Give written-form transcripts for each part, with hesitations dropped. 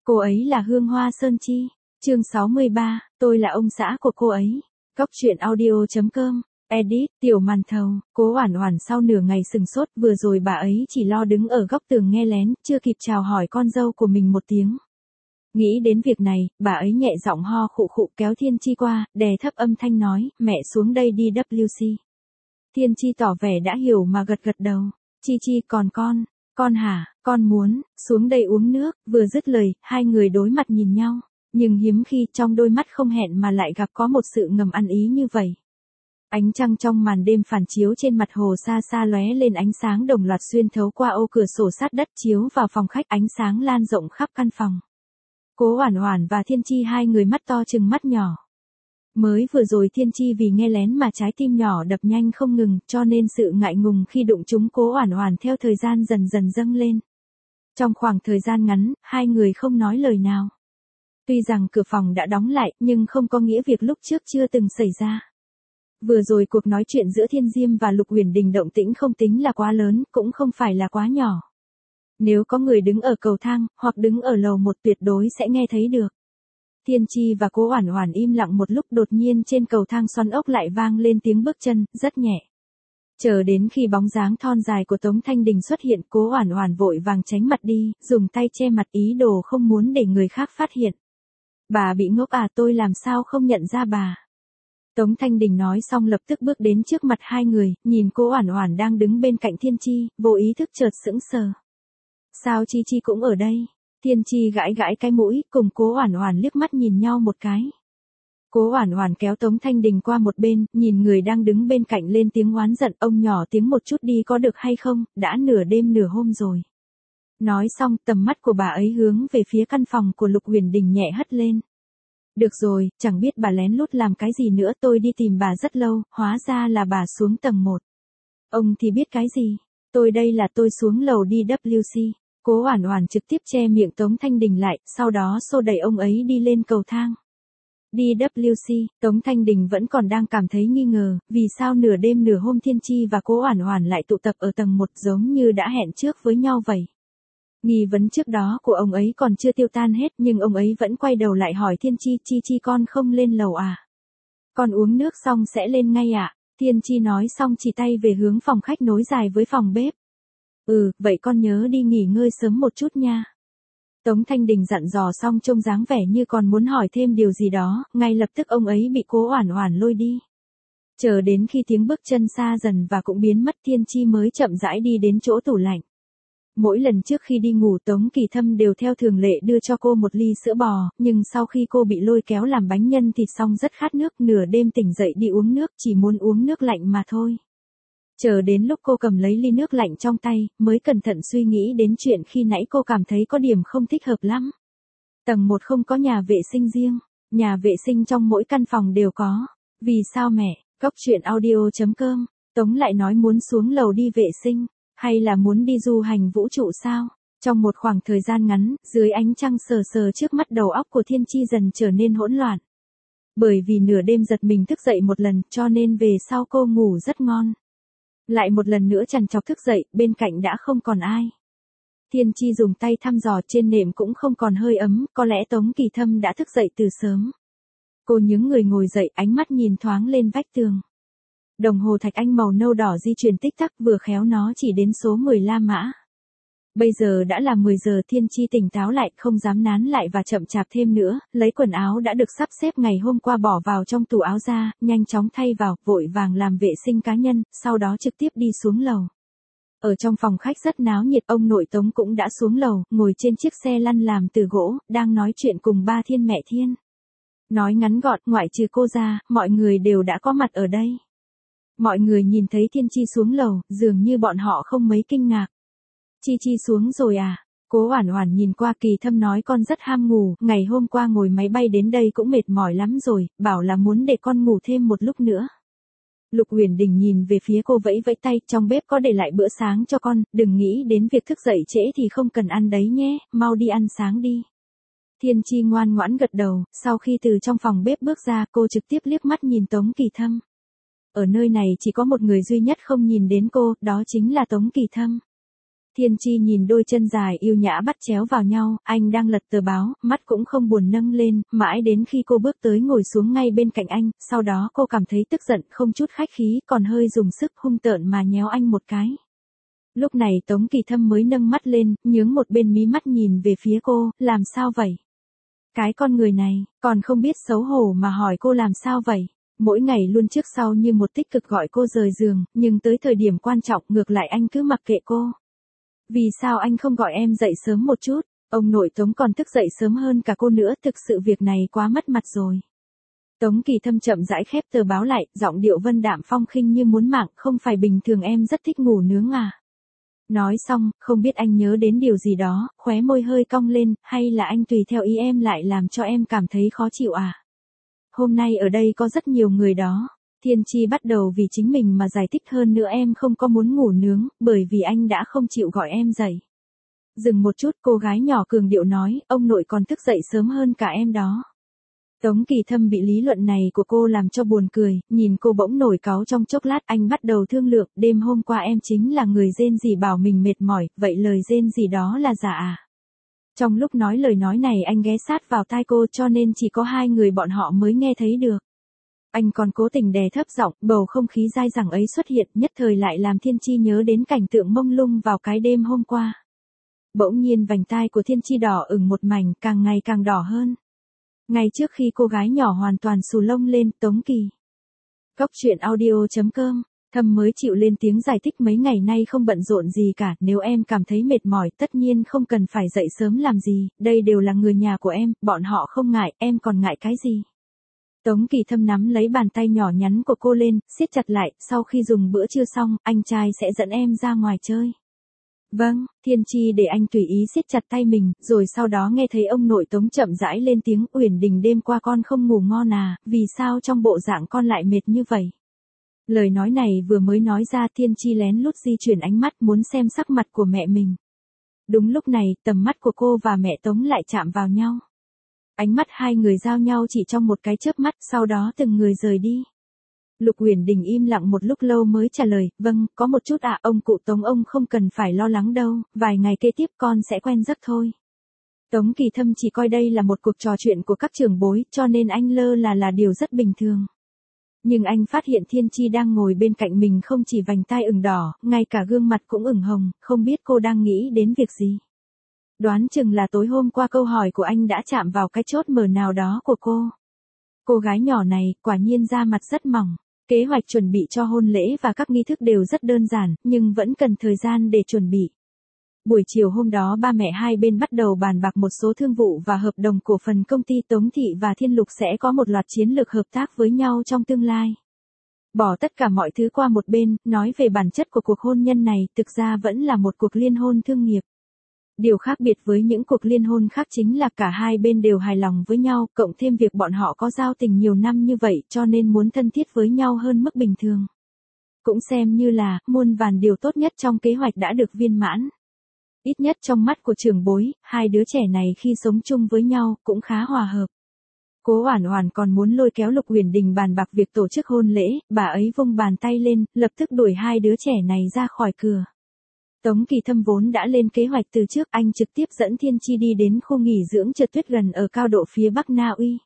Cô ấy là Hương Hoa Sơn Chi. Chương 63, tôi là ông xã của cô ấy. Góc truyện audio.com. Edit, Tiểu Màn Thầu. Cố Oản Oản sau nửa ngày sừng sốt, vừa rồi bà ấy chỉ lo đứng ở góc tường nghe lén, chưa kịp chào hỏi con dâu của mình một tiếng. Nghĩ đến việc này, bà ấy nhẹ giọng ho khụ khụ kéo Thiên Chi qua, đè thấp âm thanh nói, mẹ xuống đây đi WC. Thiên Chi tỏ vẻ đã hiểu mà gật gật đầu. Chi Chi, còn con hả, con muốn xuống đây uống nước. Vừa dứt lời, hai người đối mặt nhìn nhau, nhưng hiếm khi trong đôi mắt không hẹn mà lại gặp có một sự ngầm ăn ý như vậy. Ánh trăng trong màn đêm phản chiếu trên mặt hồ xa xa lóe lên ánh sáng đồng loạt xuyên thấu qua ô cửa sổ sát đất chiếu vào phòng khách, ánh sáng lan rộng khắp căn phòng. Cố Oản Oản và Thiên Chi hai người mắt to trừng mắt nhỏ. Mới vừa rồi Thiên Chi vì nghe lén mà trái tim nhỏ đập nhanh không ngừng, cho nên sự ngại ngùng khi đụng trúng Cố Oản Oản theo thời gian dần dần dâng lên. Trong khoảng thời gian ngắn, hai người không nói lời nào. Tuy rằng cửa phòng đã đóng lại, nhưng không có nghĩa việc lúc trước chưa từng xảy ra. Vừa rồi cuộc nói chuyện giữa Thiên Diêm và Lục Huyền Đình động tĩnh không tính là quá lớn, cũng không phải là quá nhỏ. Nếu có người đứng ở cầu thang, hoặc đứng ở lầu một tuyệt đối sẽ nghe thấy được. Thiên Chi và Cố Oản Oản im lặng một lúc, đột nhiên trên cầu thang xoắn ốc lại vang lên tiếng bước chân, rất nhẹ. Chờ đến khi bóng dáng thon dài của Tống Thanh Đình xuất hiện, Cố Oản Oản vội vàng tránh mặt đi, dùng tay che mặt ý đồ không muốn để người khác phát hiện. Bà bị ngốc à, tôi làm sao không nhận ra bà. Tống Thanh Đình nói xong lập tức bước đến trước mặt hai người, nhìn Cố Oản Oản đang đứng bên cạnh Thiên Chi, vô ý thức chợt sững sờ. Sao Chi Chi cũng ở đây? Thiên Chi gãi gãi cái mũi, cùng Cố Oản Oản liếc mắt nhìn nhau một cái. Cố Oản Oản kéo Tống Thanh Đình qua một bên, nhìn người đang đứng bên cạnh lên tiếng oán giận, ông nhỏ tiếng một chút đi có được hay không, đã nửa đêm nửa hôm rồi. Nói xong, tầm mắt của bà ấy hướng về phía căn phòng của Lục Huyền Đình nhẹ hất lên. Được rồi, chẳng biết bà lén lút làm cái gì nữa, tôi đi tìm bà rất lâu, hóa ra là bà xuống tầng 1. Ông thì biết cái gì? Tôi đây là tôi xuống lầu đi WC. Cố Oản Oản trực tiếp che miệng Tống Thanh Đình lại, sau đó xô đẩy ông ấy đi lên cầu thang. Đi WC, Tống Thanh Đình vẫn còn đang cảm thấy nghi ngờ, vì sao nửa đêm nửa hôm Thiên Chi và Cố Oản Oản lại tụ tập ở tầng 1 giống như đã hẹn trước với nhau vậy. Nghi vấn trước đó của ông ấy còn chưa tiêu tan hết, nhưng ông ấy vẫn quay đầu lại hỏi Thiên Chi, Chi Chi con không lên lầu à? Con uống nước xong sẽ lên ngay ạ. Thiên Chi nói xong chỉ tay về hướng phòng khách nối dài với phòng bếp. Vậy con nhớ đi nghỉ ngơi sớm một chút nha. Tống Thanh Đình dặn dò xong trông dáng vẻ như còn muốn hỏi thêm điều gì đó, ngay lập tức ông ấy bị Cố Oản Oản lôi đi. Chờ đến khi tiếng bước chân xa dần và cũng biến mất, Thiên Chi mới chậm rãi đi đến chỗ tủ lạnh. Mỗi lần trước khi đi ngủ Tống Kỳ Thâm đều theo thường lệ đưa cho cô một ly sữa bò, nhưng sau khi cô bị lôi kéo làm bánh nhân thịt xong rất khát nước, nửa đêm tỉnh dậy đi uống nước, chỉ muốn uống nước lạnh mà thôi. Chờ đến lúc cô cầm lấy ly nước lạnh trong tay, mới cẩn thận suy nghĩ đến chuyện khi nãy cô cảm thấy có điểm không thích hợp lắm. Tầng 1 không có nhà vệ sinh riêng, nhà vệ sinh trong mỗi căn phòng đều có. Vì sao mẹ? Góc truyện audio.com. Tống lại nói muốn xuống lầu đi vệ sinh, hay là muốn đi du hành vũ trụ sao? Trong một khoảng thời gian ngắn, dưới ánh trăng sờ sờ trước mắt, đầu óc của Thiên Chi dần trở nên hỗn loạn. Bởi vì nửa đêm giật mình thức dậy một lần, cho nên về sau cô ngủ rất ngon. Lại một lần nữa trằn trọc thức dậy, bên cạnh đã không còn ai. Thiên Chi dùng tay thăm dò trên nệm cũng không còn hơi ấm, có lẽ Tống Kỳ Thâm đã thức dậy từ sớm. Cô nhướng người ngồi dậy, ánh mắt nhìn thoáng lên vách tường. Đồng hồ thạch anh màu nâu đỏ di chuyển tích tắc, vừa khéo nó chỉ đến số 10 La Mã. Bây giờ đã là 10 giờ, Thiên Chi tỉnh táo lại, không dám nán lại và chậm chạp thêm nữa, lấy quần áo đã được sắp xếp ngày hôm qua bỏ vào trong tủ áo ra, nhanh chóng thay vào, vội vàng làm vệ sinh cá nhân, sau đó trực tiếp đi xuống lầu. Ở trong phòng khách rất náo nhiệt, ông nội Tống cũng đã xuống lầu, ngồi trên chiếc xe lăn làm từ gỗ, đang nói chuyện cùng ba Thiên mẹ Thiên. Nói ngắn gọn, ngoại trừ cô ra, mọi người đều đã có mặt ở đây. Mọi người nhìn thấy Thiên Chi xuống lầu, dường như bọn họ không mấy kinh ngạc. Chi Chi xuống rồi à? Cố Oản Oản nhìn qua, Kỳ Thâm nói con rất ham ngủ, ngày hôm qua ngồi máy bay đến đây cũng mệt mỏi lắm rồi, bảo là muốn để con ngủ thêm một lúc nữa. Lục Huyền Đình nhìn về phía cô vẫy vẫy tay, trong bếp có để lại bữa sáng cho con, đừng nghĩ đến việc thức dậy trễ thì không cần ăn đấy nhé, mau đi ăn sáng đi. Thiên Chi ngoan ngoãn gật đầu, sau khi từ trong phòng bếp bước ra, cô trực tiếp liếc mắt nhìn Tống Kỳ Thâm. Ở nơi này chỉ có một người duy nhất không nhìn đến cô, đó chính là Tống Kỳ Thâm. Thiên Chi nhìn đôi chân dài yêu nhã bắt chéo vào nhau, anh đang lật tờ báo, mắt cũng không buồn nâng lên, mãi đến khi cô bước tới ngồi xuống ngay bên cạnh anh, sau đó cô cảm thấy tức giận không chút khách khí, còn hơi dùng sức hung tợn mà nhéo anh một cái. Lúc này Tống Kỳ Thâm mới nâng mắt lên, nhướng một bên mí mắt nhìn về phía cô, làm sao vậy? Cái con người này, còn không biết xấu hổ mà hỏi cô làm sao vậy? Mỗi ngày luôn trước sau như một tích cực gọi cô rời giường, nhưng tới thời điểm quan trọng ngược lại anh cứ mặc kệ cô. Vì sao anh không gọi em dậy sớm một chút? Ông nội Tống còn thức dậy sớm hơn cả cô nữa, thực sự việc này quá mất mặt rồi. Tống Kỳ Thâm chậm rãi khép tờ báo lại, giọng điệu vân đạm phong khinh như muốn mạng, không phải bình thường em rất thích ngủ nướng à? Nói xong, không biết anh nhớ đến điều gì đó, khóe môi hơi cong lên, hay là anh tùy theo ý em lại làm cho em cảm thấy khó chịu à? Hôm nay ở đây có rất nhiều người đó. Thiên Chi bắt đầu vì chính mình mà giải thích hơn nữa, em không có muốn ngủ nướng, bởi vì anh đã không chịu gọi em dậy. Dừng một chút, cô gái nhỏ cường điệu nói, ông nội còn thức dậy sớm hơn cả em đó. Tống Kỳ Thâm bị lý luận này của cô làm cho buồn cười, nhìn cô bỗng nổi cáu trong chốc lát, anh bắt đầu thương lượng, đêm hôm qua em chính là người rên rỉ bảo mình mệt mỏi, vậy lời rên rỉ đó là giả à? Trong lúc nói lời nói này anh ghé sát vào tai cô, cho nên chỉ có hai người bọn họ mới nghe thấy được. Anh còn cố tình đè thấp giọng, bầu không khí dai dẳng ấy xuất hiện, nhất thời lại làm Thiên Chi nhớ đến cảnh tượng mông lung vào cái đêm hôm qua. Bỗng nhiên vành tai của Thiên Chi đỏ ửng một mảnh, càng ngày càng đỏ hơn. Ngay trước khi cô gái nhỏ hoàn toàn xù lông lên, Tống Kỳ. Cốc truyện audio.com, Thâm mới chịu lên tiếng giải thích, mấy ngày nay không bận rộn gì cả, nếu em cảm thấy mệt mỏi tất nhiên không cần phải dậy sớm làm gì, đây đều là người nhà của em, bọn họ không ngại, em còn ngại cái gì? Tống Kỳ Thâm nắm lấy bàn tay nhỏ nhắn của cô lên, siết chặt lại, sau khi dùng bữa trưa xong, anh trai sẽ dẫn em ra ngoài chơi. Vâng, Thiên Chi để anh tùy ý siết chặt tay mình, rồi sau đó nghe thấy ông nội Tống chậm rãi lên tiếng, Uyển Đình đêm qua con không ngủ ngon à, vì sao trong bộ dạng con lại mệt như vậy? Lời nói này vừa mới nói ra, Thiên Chi lén lút di chuyển ánh mắt muốn xem sắc mặt của mẹ mình. Đúng lúc này, tầm mắt của cô và mẹ Tống lại chạm vào nhau. Ánh mắt hai người giao nhau chỉ trong một cái chớp mắt, sau đó từng người rời đi. Lục Uyển Đình im lặng một lúc lâu mới trả lời, vâng, có một chút ạ, ông cụ Tống ông không cần phải lo lắng đâu, vài ngày kế tiếp con sẽ quen giấc thôi. Tống Kỳ Thâm chỉ coi đây là một cuộc trò chuyện của các trưởng bối, cho nên anh lơ là điều rất bình thường. Nhưng anh phát hiện Thiên Chi đang ngồi bên cạnh mình không chỉ vành tai ửng đỏ, ngay cả gương mặt cũng ửng hồng, không biết cô đang nghĩ đến việc gì. Đoán chừng là tối hôm qua câu hỏi của anh đã chạm vào cái chốt mở nào đó của cô. Cô gái nhỏ này, quả nhiên da mặt rất mỏng. Kế hoạch chuẩn bị cho hôn lễ và các nghi thức đều rất đơn giản, nhưng vẫn cần thời gian để chuẩn bị. Buổi chiều hôm đó ba mẹ hai bên bắt đầu bàn bạc một số thương vụ và hợp đồng cổ phần công ty Tống Thị và Thiên Lục sẽ có một loạt chiến lược hợp tác với nhau trong tương lai. Bỏ tất cả mọi thứ qua một bên, nói về bản chất của cuộc hôn nhân này, thực ra vẫn là một cuộc liên hôn thương nghiệp. Điều khác biệt với những cuộc liên hôn khác chính là cả hai bên đều hài lòng với nhau, cộng thêm việc bọn họ có giao tình nhiều năm như vậy cho nên muốn thân thiết với nhau hơn mức bình thường. Cũng xem như là, muôn vàn điều tốt nhất trong kế hoạch đã được viên mãn. Ít nhất trong mắt của trưởng bối, hai đứa trẻ này khi sống chung với nhau, cũng khá hòa hợp. Cố Oản Oản còn muốn lôi kéo Lục Uyển Đình bàn bạc việc tổ chức hôn lễ, bà ấy vung bàn tay lên, lập tức đuổi hai đứa trẻ này ra khỏi cửa. Tống Kỳ Thâm vốn đã lên kế hoạch từ trước, anh trực tiếp dẫn Thiên Chi đi đến khu nghỉ dưỡng trượt tuyết gần ở cao độ phía Bắc Na Uy.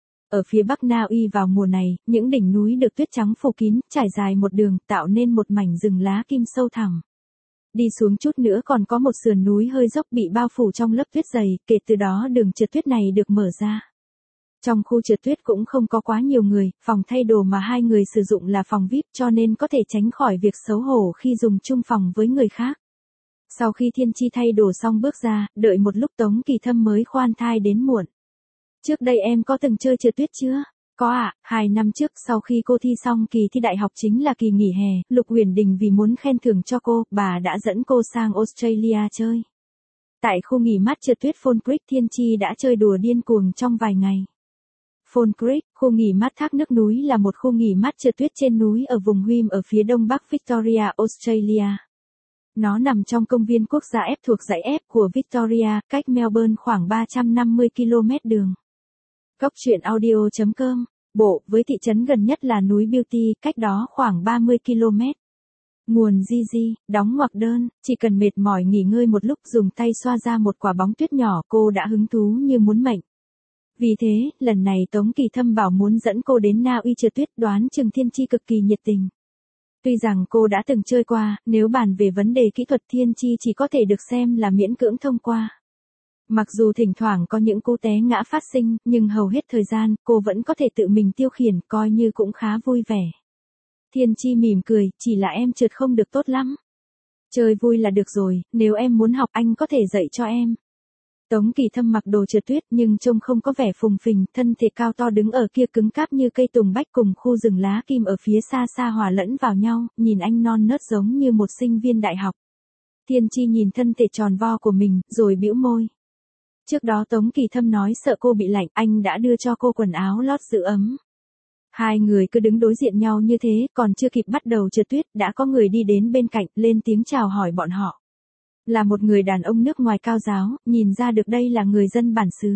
Ở phía Bắc Na Uy vào mùa này, những đỉnh núi được tuyết trắng phủ kín, trải dài một đường, tạo nên một mảnh rừng lá kim sâu thẳm. Đi xuống chút nữa còn có một sườn núi hơi dốc bị bao phủ trong lớp tuyết dày, kể từ đó đường trượt tuyết này được mở ra. Trong khu trượt tuyết cũng không có quá nhiều người, phòng thay đồ mà hai người sử dụng là phòng VIP cho nên có thể tránh khỏi việc xấu hổ khi dùng chung phòng với người khác. Sau khi Thiên Chi thay đồ xong bước ra, đợi một lúc Tống Kỳ Thâm mới khoan thai đến muộn. Trước đây em có từng chơi trượt tuyết chưa? Có ạ, 2 năm trước sau khi cô thi xong kỳ thi đại học chính là kỳ nghỉ hè, Lục Uyển Đình vì muốn khen thưởng cho cô, bà đã dẫn cô sang Australia chơi. Tại khu nghỉ mát trượt tuyết Fall Creek, Thiên Chi đã chơi đùa điên cuồng trong vài ngày. Fall Creek, khu nghỉ mát thác nước núi là một khu nghỉ mát trượt tuyết trên núi ở vùng Hume ở phía đông bắc Victoria, Australia. Nó nằm trong công viên quốc gia F thuộc dãy F của Victoria, cách Melbourne khoảng 350 km đường. Cốc truyện audio.com, bộ với thị trấn gần nhất là núi Beauty, cách đó khoảng 30 km. Nguồn GG, đóng ngoặc đơn, chỉ cần mệt mỏi nghỉ ngơi một lúc dùng tay xoa ra một quả bóng tuyết nhỏ cô đã hứng thú như muốn mệnh. Vì thế, lần này Tống Kỳ Thâm bảo muốn dẫn cô đến Na Uy trượt tuyết, đoán chừng Thiên Chi cực kỳ nhiệt tình. Tuy rằng cô đã từng chơi qua, nếu bàn về vấn đề kỹ thuật Thiên Chi chỉ có thể được xem là miễn cưỡng thông qua. Mặc dù thỉnh thoảng có những cú té ngã phát sinh, nhưng hầu hết thời gian, cô vẫn có thể tự mình tiêu khiển, coi như cũng khá vui vẻ. Thiên Chi mỉm cười, chỉ là em trượt không được tốt lắm. Chơi vui là được rồi, nếu em muốn học anh có thể dạy cho em. Tống Kỳ Thâm mặc đồ trượt tuyết nhưng trông không có vẻ phùng phình, thân thể cao to đứng ở kia cứng cáp như cây tùng bách cùng khu rừng lá kim ở phía xa xa hòa lẫn vào nhau, nhìn anh non nớt giống như một sinh viên đại học. Thiên Chi nhìn thân thể tròn vo của mình, rồi bĩu môi. Trước đó Tống Kỳ Thâm nói sợ cô bị lạnh, anh đã đưa cho cô quần áo lót giữ ấm. Hai người cứ đứng đối diện nhau như thế, còn chưa kịp bắt đầu trượt tuyết, đã có người đi đến bên cạnh, lên tiếng chào hỏi bọn họ. Là một người đàn ông nước ngoài cao giáo, nhìn ra được đây là người dân bản xứ.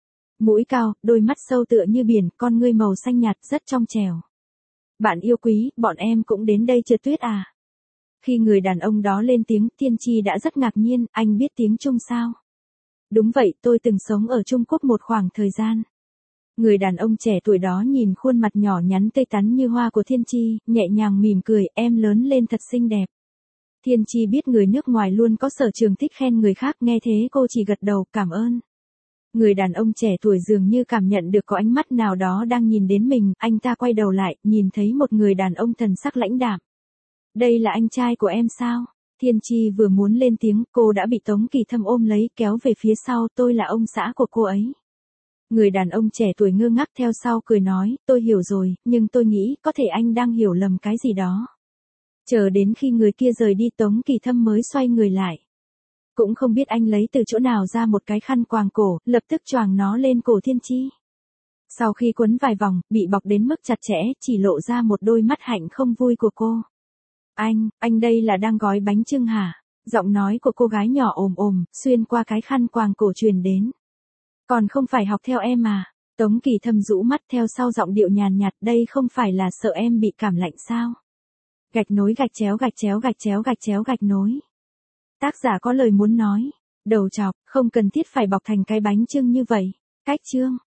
Mũi cao, đôi mắt sâu tựa như biển, con ngươi màu xanh nhạt, rất trong trẻo. Bạn yêu quý, bọn em cũng đến đây trượt tuyết à? Khi người đàn ông đó lên tiếng, Thiên Chi đã rất ngạc nhiên, anh biết tiếng Trung sao? Đúng vậy, tôi từng sống ở Trung Quốc một khoảng thời gian. Người đàn ông trẻ tuổi đó nhìn khuôn mặt nhỏ nhắn tươi tắn như hoa của Thiên Chi, nhẹ nhàng mỉm cười, em lớn lên thật xinh đẹp. Thiên Chi biết người nước ngoài luôn có sở trường thích khen người khác, nghe thế cô chỉ gật đầu, cảm ơn. Người đàn ông trẻ tuổi dường như cảm nhận được có ánh mắt nào đó đang nhìn đến mình, anh ta quay đầu lại, nhìn thấy một người đàn ông thần sắc lãnh đạm. Đây là anh trai của em sao? Thiên Chi vừa muốn lên tiếng, cô đã bị Tống Kỳ Thâm ôm lấy, kéo về phía sau, tôi là ông xã của cô ấy. Người đàn ông trẻ tuổi ngơ ngác theo sau cười nói, tôi hiểu rồi, nhưng tôi nghĩ có thể anh đang hiểu lầm cái gì đó. Chờ đến khi người kia rời đi Tống Kỳ Thâm mới xoay người lại. Cũng không biết anh lấy từ chỗ nào ra một cái khăn quàng cổ, lập tức choàng nó lên cổ Thiên Chi. Sau khi quấn vài vòng, bị bọc đến mức chặt chẽ, chỉ lộ ra một đôi mắt hạnh không vui của cô. Anh đây là đang gói bánh chưng hả? Giọng nói của cô gái nhỏ ồm ồm, xuyên qua cái khăn quàng cổ truyền đến. Còn không phải học theo em à? Tống Kỳ Thâm rũ mắt theo sau giọng điệu nhàn nhạt, đây không phải là sợ em bị cảm lạnh sao? Gạch nối gạch chéo gạch chéo gạch chéo gạch chéo gạch nối. Tác giả có lời muốn nói. Đầu chọc, không cần thiết phải bọc thành cái bánh chưng như vậy. Cách chương.